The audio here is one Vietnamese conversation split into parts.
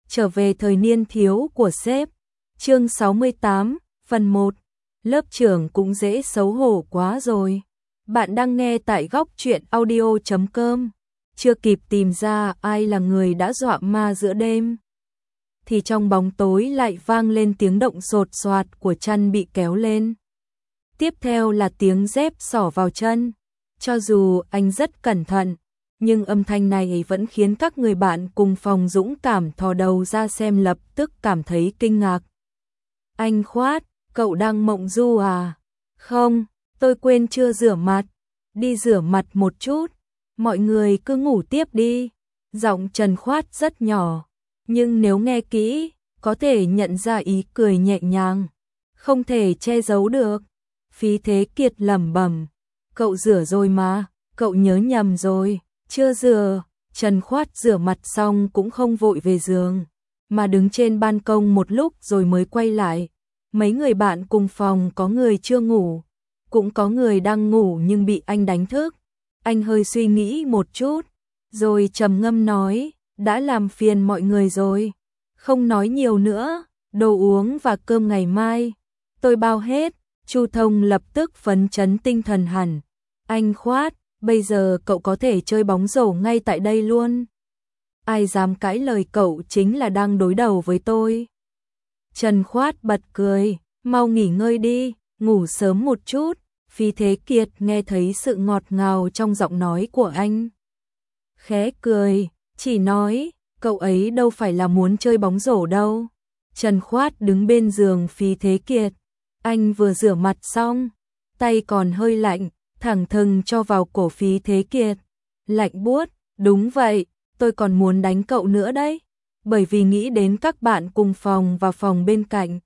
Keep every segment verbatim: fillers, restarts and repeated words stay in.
Trở về thời niên thiếu của sếp. Chương sáu mươi tám, phần một. Lớp trưởng cũng dễ xấu hổ quá rồi. Bạn đang nghe tại góc truyện audio chấm com. Chưa kịp tìm ra ai là người đã dọa ma giữa đêm, thì trong bóng tối lại vang lên tiếng động sột soạt của chân bị kéo lên. Tiếp theo là tiếng dép xỏ vào chân. Cho dù anh rất cẩn thận, nhưng âm thanh này vẫn khiến các người bạn cùng phòng dũng cảm thò đầu ra xem, lập tức cảm thấy kinh ngạc. Anh Khoát, cậu đang mộng du à? Không, tôi quên chưa rửa mặt. Đi rửa mặt một chút, mọi người cứ ngủ tiếp đi. Giọng Trần Khoát rất nhỏ, nhưng nếu nghe kỹ, có thể nhận ra ý cười nhẹ nhàng, không thể che giấu được. Phí Thế Kiệt lẩm bẩm, cậu rửa rồi mà, cậu nhớ nhầm rồi, chưa rửa. Trần Khoát rửa mặt xong cũng không vội về giường, mà đứng trên ban công một lúc rồi mới quay lại. Mấy người bạn cùng phòng có người chưa ngủ, cũng có người đang ngủ nhưng bị anh đánh thức. Anh hơi suy nghĩ một chút, rồi trầm ngâm nói, đã làm phiền mọi người rồi, không nói nhiều nữa, đồ uống và cơm ngày mai tôi bao hết. Chu Thông lập tức phấn chấn tinh thần hẳn. Anh Khoát, bây giờ cậu có thể chơi bóng rổ ngay tại đây luôn. Ai dám cãi lời cậu chính là đang đối đầu với tôi. Trần Khoát bật cười, mau nghỉ ngơi đi, ngủ sớm một chút. Phí Thế Kiệt nghe thấy sự ngọt ngào trong giọng nói của anh, khẽ cười, chỉ nói, cậu ấy đâu phải là muốn chơi bóng rổ đâu. Trần Khoát đứng bên giường Phí Thế Kiệt, anh vừa rửa mặt xong, tay còn hơi lạnh, thẳng thừng cho vào cổ Phí Thế Kiệt. Lạnh buốt, đúng vậy, tôi còn muốn đánh cậu nữa đấy, bởi vì nghĩ đến các bạn cùng phòng và phòng bên cạnh,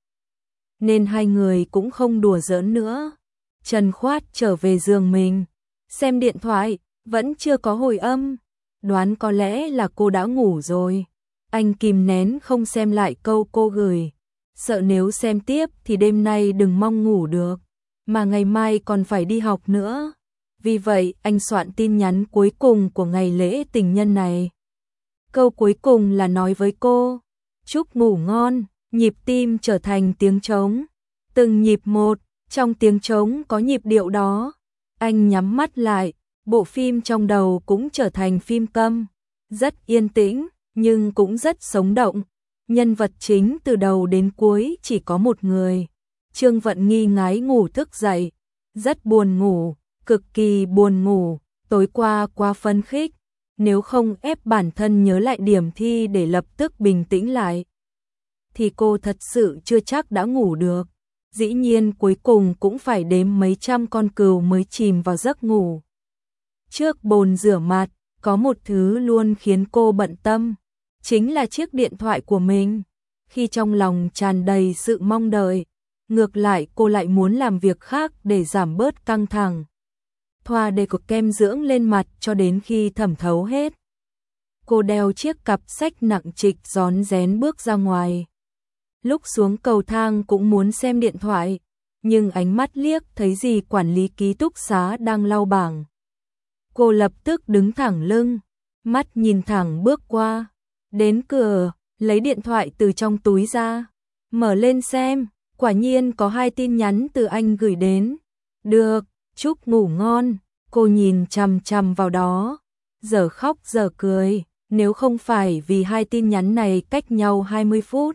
nên hai người cũng không đùa giỡn nữa. Trần Khoát trở về giường mình, xem điện thoại, vẫn chưa có hồi âm, đoán có lẽ là cô đã ngủ rồi. Anh kìm nén không xem lại câu cô gửi, sợ nếu xem tiếp thì đêm nay đừng mong ngủ được, mà ngày mai còn phải đi học nữa. Vì vậy anh soạn tin nhắn cuối cùng của ngày lễ tình nhân này. Câu cuối cùng là nói với cô, chúc ngủ ngon. Nhịp tim trở thành tiếng trống, từng nhịp một, trong tiếng trống có nhịp điệu đó. Anh nhắm mắt lại, bộ phim trong đầu cũng trở thành phim câm, rất yên tĩnh nhưng cũng rất sống động. Nhân vật chính từ đầu đến cuối chỉ có một người. Trương Vận Nghi ngái ngủ thức dậy, rất buồn ngủ, cực kỳ buồn ngủ, tối qua quá phấn khích, nếu không ép bản thân nhớ lại điểm thi để lập tức bình tĩnh lại, thì cô thật sự chưa chắc đã ngủ được. Dĩ nhiên cuối cùng cũng phải đếm mấy trăm con cừu mới chìm vào giấc ngủ. Trước bồn rửa mặt, có một thứ luôn khiến cô bận tâm, chính là chiếc điện thoại của mình. Khi trong lòng tràn đầy sự mong đợi, ngược lại cô lại muốn làm việc khác để giảm bớt căng thẳng. Thoa để cục kem dưỡng lên mặt cho đến khi thẩm thấu hết. Cô đeo chiếc cặp sách nặng trịch rón rén bước ra ngoài. Lúc xuống cầu thang cũng muốn xem điện thoại, nhưng ánh mắt liếc thấy dì quản lý ký túc xá đang lau bảng. Cô lập tức đứng thẳng lưng, mắt nhìn thẳng bước qua, đến cửa, lấy điện thoại từ trong túi ra, mở lên xem, quả nhiên có hai tin nhắn từ anh gửi đến. Được, chúc ngủ ngon. Cô nhìn chằm chằm vào đó, giờ khóc giờ cười, nếu không phải vì hai tin nhắn này cách nhau hai mươi phút,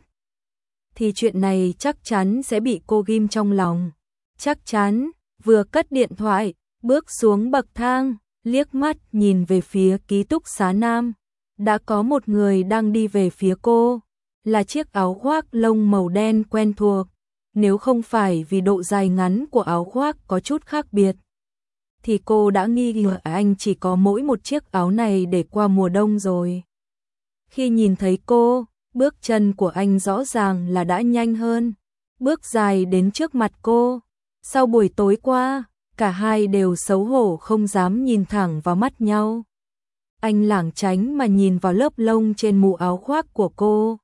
thì chuyện này chắc chắn sẽ bị cô ghim trong lòng. Chắc chắn. Vừa cất điện thoại, bước xuống bậc thang, liếc mắt nhìn về phía ký túc xá nam, đã có một người đang đi về phía cô, là chiếc áo khoác lông màu đen quen thuộc. Nếu không phải vì độ dài ngắn của áo khoác có chút khác biệt, thì cô đã nghi ngờ anh chỉ có mỗi một chiếc áo này để qua mùa đông rồi. Khi nhìn thấy cô, bước chân của anh rõ ràng là đã nhanh hơn, bước dài đến trước mặt cô. Sau buổi tối qua, cả hai đều xấu hổ không dám nhìn thẳng vào mắt nhau. Anh lảng tránh mà nhìn vào lớp lông trên mũ áo khoác của cô.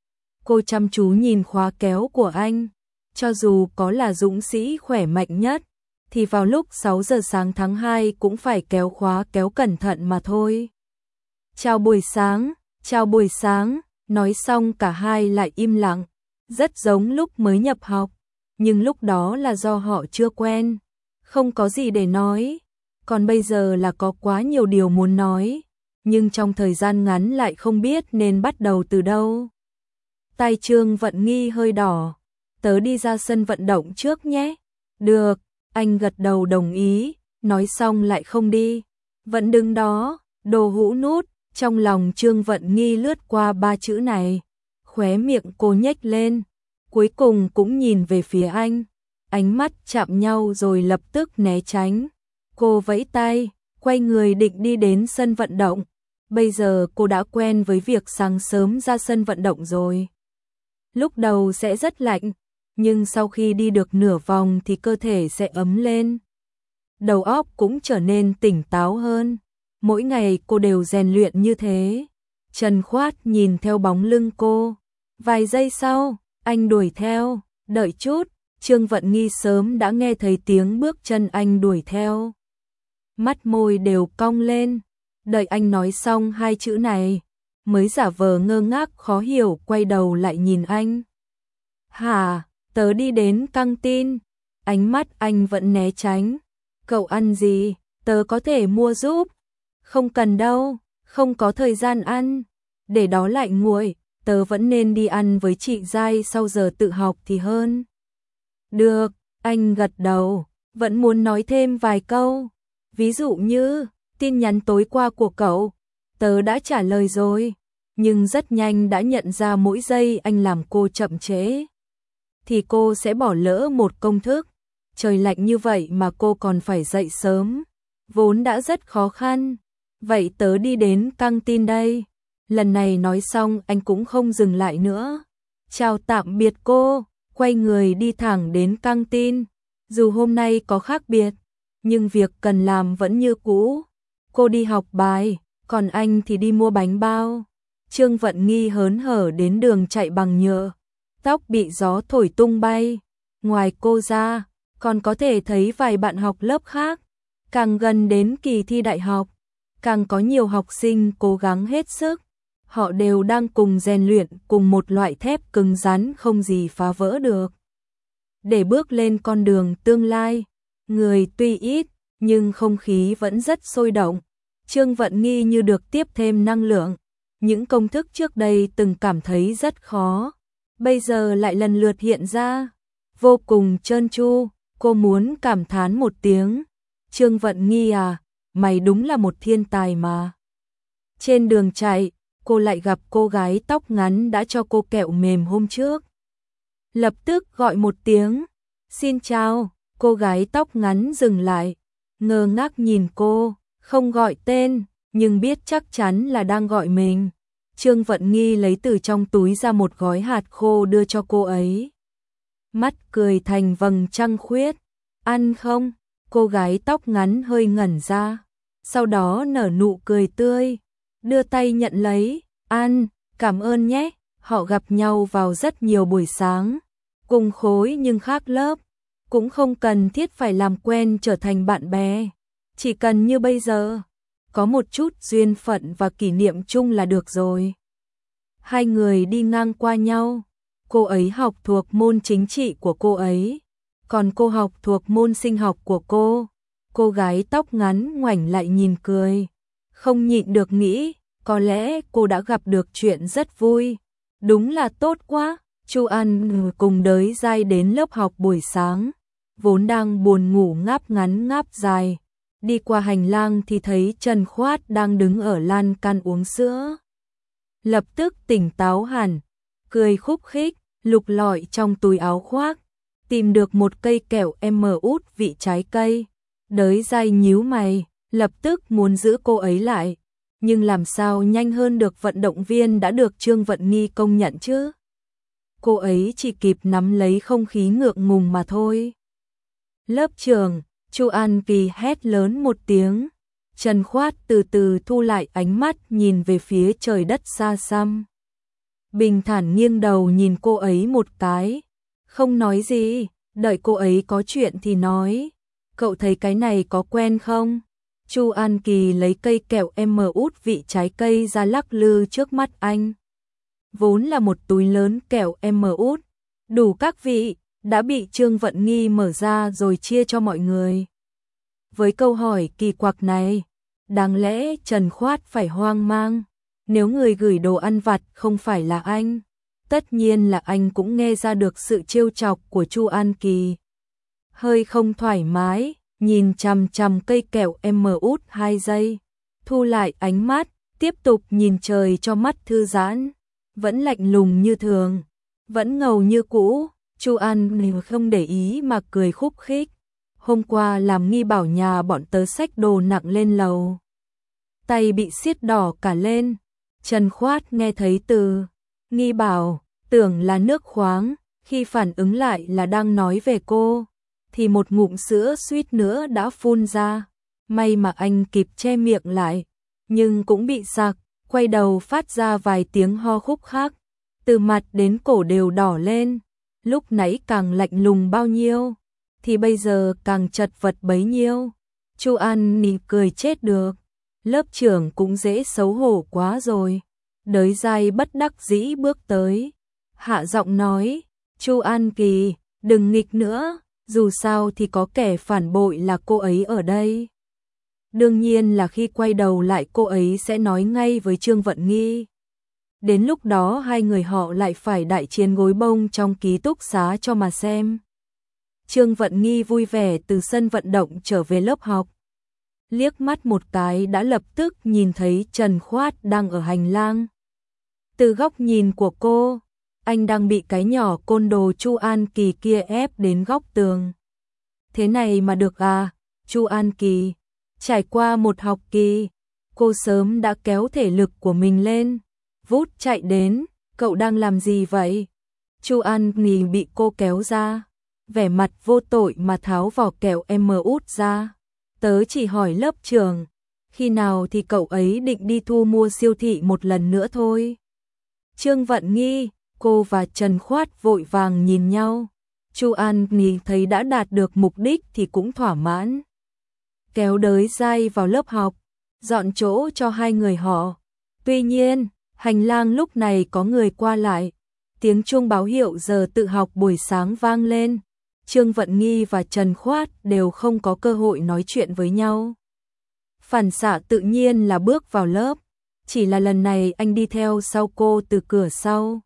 Cô chăm chú nhìn khóa kéo của anh, cho dù có là dũng sĩ khỏe mạnh nhất, thì vào lúc sáu giờ sáng tháng hai cũng phải kéo khóa kéo cẩn thận mà thôi. Chào buổi sáng, chào buổi sáng, Nói xong cả hai lại im lặng, rất giống lúc mới nhập học, nhưng lúc đó là do họ chưa quen, không có gì để nói, còn bây giờ là có quá nhiều điều muốn nói, nhưng trong thời gian ngắn lại không biết nên bắt đầu từ đâu. Tay Trương Vận Nghi hơi đỏ, tớ đi ra sân vận động trước nhé. Được, anh gật đầu đồng ý, nói xong lại không đi, vẫn đứng đó, đồ hũ nút. Trong lòng Trương Vận Nghi lướt qua ba chữ này, khóe miệng cô nhếch lên, cuối cùng cũng nhìn về phía anh, ánh mắt chạm nhau rồi lập tức né tránh. Cô vẫy tay, quay người định đi đến sân vận động, bây giờ cô đã quen với việc sáng sớm ra sân vận động rồi. Lúc đầu sẽ rất lạnh, nhưng sau khi đi được nửa vòng thì cơ thể sẽ ấm lên. Đầu óc cũng trở nên tỉnh táo hơn. Mỗi ngày cô đều rèn luyện như thế. Trần Khoát nhìn theo bóng lưng cô. Vài giây sau, anh đuổi theo. Đợi chút, Trương Vận Nghi sớm đã nghe thấy tiếng bước chân anh đuổi theo. Mắt môi đều cong lên. Đợi anh nói xong hai chữ này, mới giả vờ ngơ ngác khó hiểu quay đầu lại nhìn anh. Hả, tớ đi đến căng tin. Ánh mắt anh vẫn né tránh. Cậu ăn gì, tớ có thể mua giúp. Không cần đâu, không có thời gian ăn. Để đó lại nguội, tớ vẫn nên đi ăn với chị Giai sau giờ tự học thì hơn. Được, anh gật đầu, vẫn muốn nói thêm vài câu. Ví dụ như, tin nhắn tối qua của cậu, tớ đã trả lời rồi, nhưng rất nhanh đã nhận ra mỗi giây anh làm cô chậm trễ, thì cô sẽ bỏ lỡ một công thức. Trời lạnh như vậy mà cô còn phải dậy sớm, vốn đã rất khó khăn. Vậy tớ đi đến căng tin đây. Lần này nói xong anh cũng không dừng lại nữa. Chào tạm biệt cô, quay người đi thẳng đến căng tin. Dù hôm nay có khác biệt, nhưng việc cần làm vẫn như cũ. Cô đi học bài, còn anh thì đi mua bánh bao. Trương Vận Nghi hớn hở đến đường chạy bằng nhựa, tóc bị gió thổi tung bay. Ngoài cô ra, còn có thể thấy vài bạn học lớp khác. Càng gần đến kỳ thi đại học, càng có nhiều học sinh cố gắng hết sức. Họ đều đang cùng rèn luyện cùng một loại thép cứng rắn không gì phá vỡ được. Để bước lên con đường tương lai, người tuy ít, nhưng không khí vẫn rất sôi động. Trương Vận Nghi như được tiếp thêm năng lượng. Những công thức trước đây từng cảm thấy rất khó, bây giờ lại lần lượt hiện ra, vô cùng trơn tru. Cô muốn cảm thán một tiếng. Trương Vận Nghi à, mày đúng là một thiên tài mà. Trên đường chạy, cô lại gặp cô gái tóc ngắn đã cho cô kẹo mềm hôm trước. Lập tức gọi một tiếng, xin chào. Cô gái tóc ngắn dừng lại, ngơ ngác nhìn cô, không gọi tên, nhưng biết chắc chắn là đang gọi mình. Trương Vận Nghi lấy từ trong túi ra một gói hạt khô đưa cho cô ấy. Mắt cười thành vầng trăng khuyết. Ăn không? Cô gái tóc ngắn hơi ngẩn ra, sau đó nở nụ cười tươi, đưa tay nhận lấy. Ăn, cảm ơn nhé. Họ gặp nhau vào rất nhiều buổi sáng, cùng khối nhưng khác lớp, cũng không cần thiết phải làm quen trở thành bạn bè, chỉ cần như bây giờ, có một chút duyên phận và kỷ niệm chung là được rồi. Hai người đi ngang qua nhau, cô ấy học thuộc môn chính trị của cô ấy, còn cô học thuộc môn sinh học của cô. Cô gái tóc ngắn ngoảnh lại nhìn cười, không nhịn được nghĩ, có lẽ cô đã gặp được chuyện rất vui. Đúng là tốt quá. Chu An cùng Đới Giai đến lớp học buổi sáng, vốn đang buồn ngủ ngáp ngắn ngáp dài. Đi qua hành lang thì thấy Trần Khoát đang đứng ở lan can uống sữa. Lập tức tỉnh táo hẳn, cười khúc khích, lục lọi trong túi áo khoác, tìm được một cây kẹo em út vị trái cây. Đới Giai nhíu mày, lập tức muốn giữ cô ấy lại, nhưng làm sao nhanh hơn được vận động viên đã được Trương Vận Nghi công nhận chứ? Cô ấy chỉ kịp nắm lấy không khí ngượng ngùng mà thôi. Lớp trường, Chu An Kỳ hét lớn một tiếng. Trần Khoát từ từ thu lại ánh mắt nhìn về phía trời đất xa xăm. Bình thản nghiêng đầu nhìn cô ấy một cái, không nói gì, đợi cô ấy có chuyện thì nói. Cậu thấy cái này có quen không? Chu An Kỳ lấy cây kẹo em út vị trái cây ra lắc lư trước mắt anh. vốn là một túi lớn kẹo em út, đủ các vị, đã bị Trương Vận Nghi mở ra rồi chia cho mọi người. Với câu hỏi kỳ quặc này, đáng lẽ Trần Khoát phải hoang mang, nếu người gửi đồ ăn vặt không phải là anh, tất nhiên là anh cũng nghe ra được sự trêu chọc của Chu An Kỳ. Hơi không thoải mái, nhìn chằm chằm cây kẹo em út hai giây, thu lại ánh mắt, tiếp tục nhìn trời cho mắt thư giãn, vẫn lạnh lùng như thường, vẫn ngầu như cũ. Chu An Kỳ không để ý mà cười khúc khích. Hôm qua làm Nghi bảo nhà bọn tớ xách đồ nặng lên lầu, tay bị siết đỏ cả lên. Trần Khoát nghe thấy từ Nghi bảo, tưởng là nước khoáng, khi phản ứng lại là đang nói về cô, thì một ngụm sữa suýt nữa đã phun ra. May mà anh kịp che miệng lại, nhưng cũng bị sặc, quay đầu phát ra vài tiếng ho khúc khắc, từ mặt đến cổ đều đỏ lên. Lúc nãy càng lạnh lùng bao nhiêu, thì bây giờ càng chật vật bấy nhiêu. Chu An Nhi cười chết được, lớp trưởng cũng dễ xấu hổ quá rồi. Đới Giai bất đắc dĩ bước tới, hạ giọng nói, Chu An Kỳ, đừng nghịch nữa, dù sao thì có kẻ phản bội là cô ấy ở đây. Đương nhiên là khi quay đầu lại cô ấy sẽ nói ngay với Trương Vận Nghi. Đến lúc đó hai người họ lại phải đại chiến gối bông trong ký túc xá cho mà xem. Trương Vận Nghi vui vẻ từ sân vận động trở về lớp học. Liếc mắt một cái đã lập tức nhìn thấy Trần Khoát đang ở hành lang. Từ góc nhìn của cô, anh đang bị cái nhỏ côn đồ Chu An Kỳ kia ép đến góc tường. Thế này mà được à, Chu An Kỳ. Trải qua một học kỳ, cô sớm đã kéo thể lực của mình lên. Vút chạy đến, cậu đang làm gì vậy? Chu An Kỳ bị cô kéo ra, vẻ mặt vô tội mà tháo vỏ kẹo em út ra. Tớ chỉ hỏi lớp trưởng, khi nào thì cậu ấy định đi thu mua siêu thị một lần nữa thôi. Trương Vận Nghi, cô và Trần Khoát vội vàng nhìn nhau. Chu An Kỳ thấy đã đạt được mục đích thì cũng thỏa mãn. Kéo Đới Giai vào lớp học, dọn chỗ cho hai người họ. Tuy nhiên, hành lang lúc này có người qua lại. Tiếng chuông báo hiệu giờ tự học buổi sáng vang lên. Trương Vận Nghi và Trần Khoát đều không có cơ hội nói chuyện với nhau. Phản xạ tự nhiên là bước vào lớp. Chỉ là lần này anh đi theo sau cô từ cửa sau.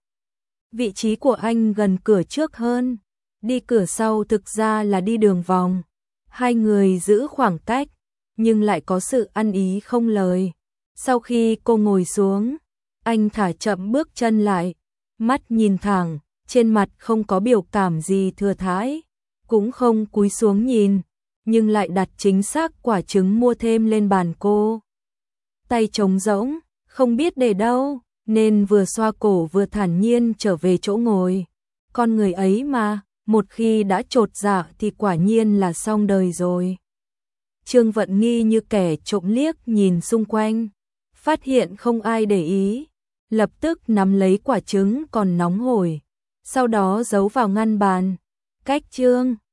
Vị trí của anh gần cửa trước hơn. Đi cửa sau thực ra là đi đường vòng. Hai người giữ khoảng cách, nhưng lại có sự ăn ý không lời. Sau khi cô ngồi xuống, anh thả chậm bước chân lại, mắt nhìn thẳng, trên mặt không có biểu cảm gì thừa thãi, cũng không cúi xuống nhìn, nhưng lại đặt chính xác quả trứng mua thêm lên bàn cô. Tay trống rỗng, không biết để đâu, nên vừa xoa cổ vừa thản nhiên trở về chỗ ngồi. Con người ấy mà, một khi đã chột dạ thì quả nhiên là xong đời rồi. Trương Vận Nghi như kẻ trộm liếc nhìn xung quanh, phát hiện không ai để ý, lập tức nắm lấy quả trứng còn nóng hổi, sau đó giấu vào ngăn bàn. Cách Trương